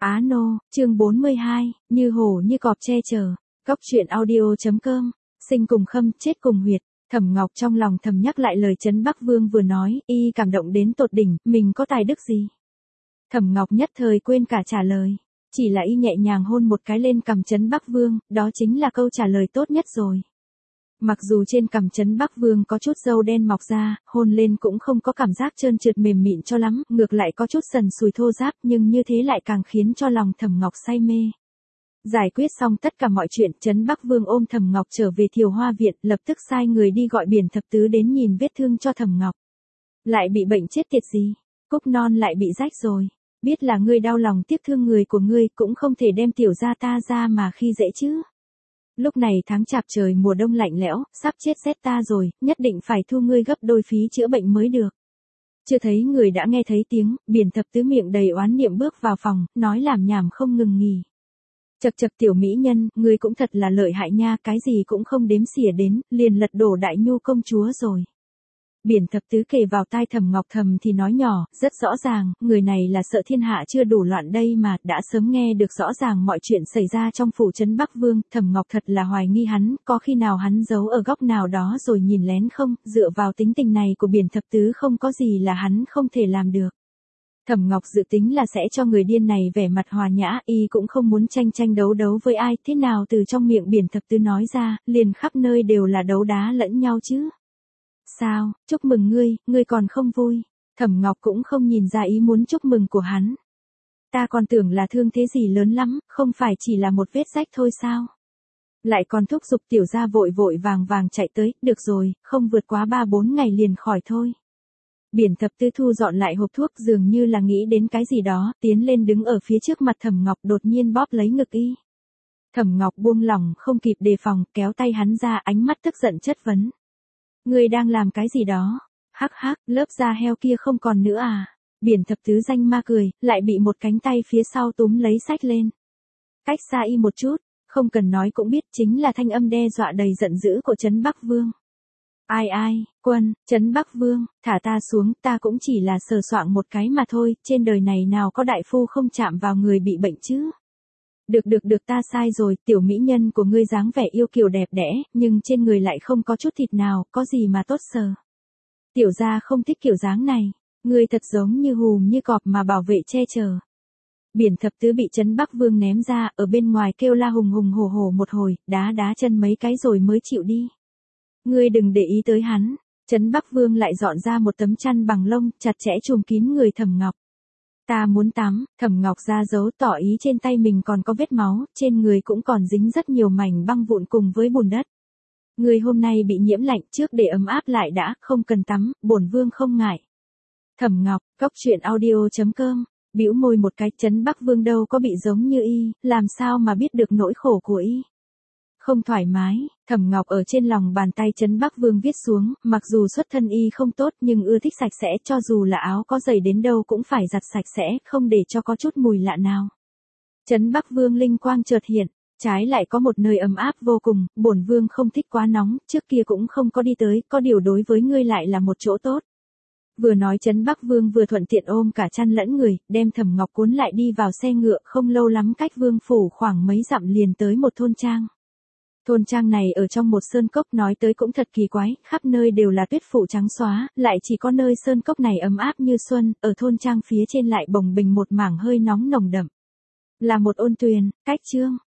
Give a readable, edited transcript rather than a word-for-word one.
Á nô, chương 42, như hổ như cọp che chở. Cóc truyện audio.com, sinh cùng khâm, chết cùng huyệt. Thẩm Ngọc trong lòng thầm nhắc lại lời Trấn Bắc Vương vừa nói, y cảm động đến tột đỉnh, mình có tài đức gì? Thẩm Ngọc nhất thời quên cả trả lời, chỉ là y nhẹ nhàng hôn một cái lên cằm Trấn Bắc Vương, đó chính là câu trả lời tốt nhất rồi. Mặc dù trên cằm Trấn Bắc Vương có chút râu đen mọc ra, hôn lên cũng không có cảm giác trơn trượt mềm mịn cho lắm, ngược lại có chút sần sùi thô ráp, nhưng như thế lại càng khiến cho lòng Thẩm Ngọc say mê. Giải quyết xong tất cả mọi chuyện, Trấn Bắc Vương ôm Thẩm Ngọc trở về Thiều Hoa viện, lập tức sai người đi gọi Biển Thập Tứ đến nhìn vết thương cho Thẩm Ngọc. Lại bị bệnh chết tiệt gì? Cúc non lại bị rách rồi. Biết là ngươi đau lòng tiếc thương người của ngươi, cũng không thể đem tiểu gia ta ra mà khi dễ chứ. Lúc này tháng chạp trời mùa đông lạnh lẽo, sắp chết rét ta rồi, nhất định phải thu ngươi gấp đôi phí chữa bệnh mới được. Chưa thấy người đã nghe thấy tiếng, Biển Thập Tứ miệng đầy oán niệm bước vào phòng, nói làm nhảm không ngừng nghỉ. Chậc chậc tiểu mỹ nhân, ngươi cũng thật là lợi hại nha, cái gì cũng không đếm xỉa đến, liền lật đổ đại nhu công chúa rồi. Biển Thập Tứ kề vào tai Thẩm Ngọc thầm thì nói nhỏ, rất rõ ràng, người này là sợ thiên hạ chưa đủ loạn đây mà, đã sớm nghe được rõ ràng mọi chuyện xảy ra trong phủ Trấn Bắc Vương, Thẩm Ngọc thật là hoài nghi hắn, có khi nào hắn giấu ở góc nào đó rồi nhìn lén không, dựa vào tính tình này của Biển Thập Tứ không có gì là hắn không thể làm được. Thẩm Ngọc dự tính là sẽ cho người điên này vẻ mặt hòa nhã, y cũng không muốn tranh đấu với ai, thế nào từ trong miệng Biển Thập Tứ nói ra, liền khắp nơi đều là đấu đá lẫn nhau chứ. Sao, chúc mừng ngươi còn không vui. Thẩm Ngọc cũng không nhìn ra ý muốn chúc mừng của hắn. Ta còn tưởng là thương thế gì lớn lắm, không phải chỉ là một vết rách thôi sao? Lại còn thúc giục tiểu gia vội vàng chạy tới, được rồi, không vượt quá 3-4 ngày liền khỏi thôi. Biển Thập Tứ thu dọn lại hộp thuốc dường như là nghĩ đến cái gì đó, tiến lên đứng ở phía trước mặt Thẩm Ngọc đột nhiên bóp lấy ngực y. Thẩm Ngọc buông lỏng không kịp đề phòng, kéo tay hắn ra, ánh mắt tức giận chất vấn. Ngươi đang làm cái gì đó? Hắc hắc, lớp da heo kia không còn nữa à? Biển Thập Tứ danh ma cười, lại bị một cánh tay phía sau túm lấy xách lên. Cách xa y một chút, không cần nói cũng biết chính là thanh âm đe dọa đầy giận dữ của Trấn Bắc Vương. Ai, quân, Trấn Bắc Vương, thả ta xuống, ta cũng chỉ là sờ soạng một cái mà thôi, trên đời này nào có đại phu không chạm vào người bị bệnh chứ? Được ta sai rồi, tiểu mỹ nhân của ngươi dáng vẻ yêu kiều đẹp đẽ, nhưng trên người lại không có chút thịt nào, có gì mà tốt sờ. Tiểu gia không thích kiểu dáng này, ngươi thật giống như hùm như cọp mà bảo vệ che chở. Biển Thập Tứ bị Trấn Bắc Vương ném ra, ở bên ngoài kêu la hùng hổ một hồi, đá chân mấy cái rồi mới chịu đi. Ngươi đừng để ý tới hắn. Trấn Bắc Vương lại dọn ra một tấm chăn bằng lông, chặt chẽ trùm kín người Thẩm Ngọc. Ta muốn tắm. Thẩm Ngọc ra dấu tỏ ý trên tay mình còn có vết máu, trên người cũng còn dính rất nhiều mảnh băng vụn cùng với bùn đất. Người hôm nay bị nhiễm lạnh, trước để ấm áp lại đã, không cần tắm, bổn vương không ngại. Thẩm Ngọc, cóc truyện audio.com, bĩu môi một cái, Trấn Bắc Vương đâu có bị giống như y, làm sao mà biết được nỗi khổ của y. Không thoải mái, Thẩm Ngọc ở trên lòng bàn tay Trấn Bắc Vương viết xuống, mặc dù xuất thân y không tốt nhưng ưa thích sạch sẽ, cho dù là áo có dày đến đâu cũng phải giặt sạch sẽ, không để cho có chút mùi lạ nào. Trấn Bắc Vương linh quang chợt hiện, trái lại có một nơi ấm áp vô cùng, bổn vương không thích quá nóng, trước kia cũng không có đi tới, có điều đối với ngươi lại là một chỗ tốt. Vừa nói Trấn Bắc Vương vừa thuận tiện ôm cả chăn lẫn người, đem Thẩm Ngọc cuốn lại đi vào xe ngựa, không lâu lắm cách vương phủ khoảng mấy dặm liền tới một thôn trang. Thôn trang này ở trong một sơn cốc, nói tới cũng thật kỳ quái, khắp nơi đều là tuyết phủ trắng xóa, lại chỉ có nơi sơn cốc này ấm áp như xuân, ở thôn trang phía trên lại bồng bềnh một mảng hơi nóng nồng đậm. Là một ôn tuyền, cách chương,